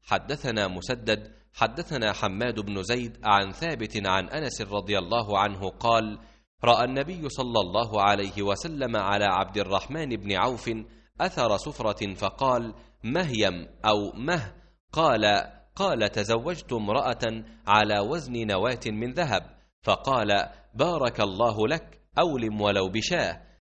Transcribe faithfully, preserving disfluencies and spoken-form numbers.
حدثنا مسدد حدثنا حماد بن زيد عن ثابت عن أنس رضي الله عنه قال: رأى النبي صلى الله عليه وسلم على عبد الرحمن بن عوف أثر سفرة فقال: مهيم أو مه. قال قال تزوجت امرأة على وزن نواة من ذهب، فقال: بارك الله لك، أولم ولو بشاه.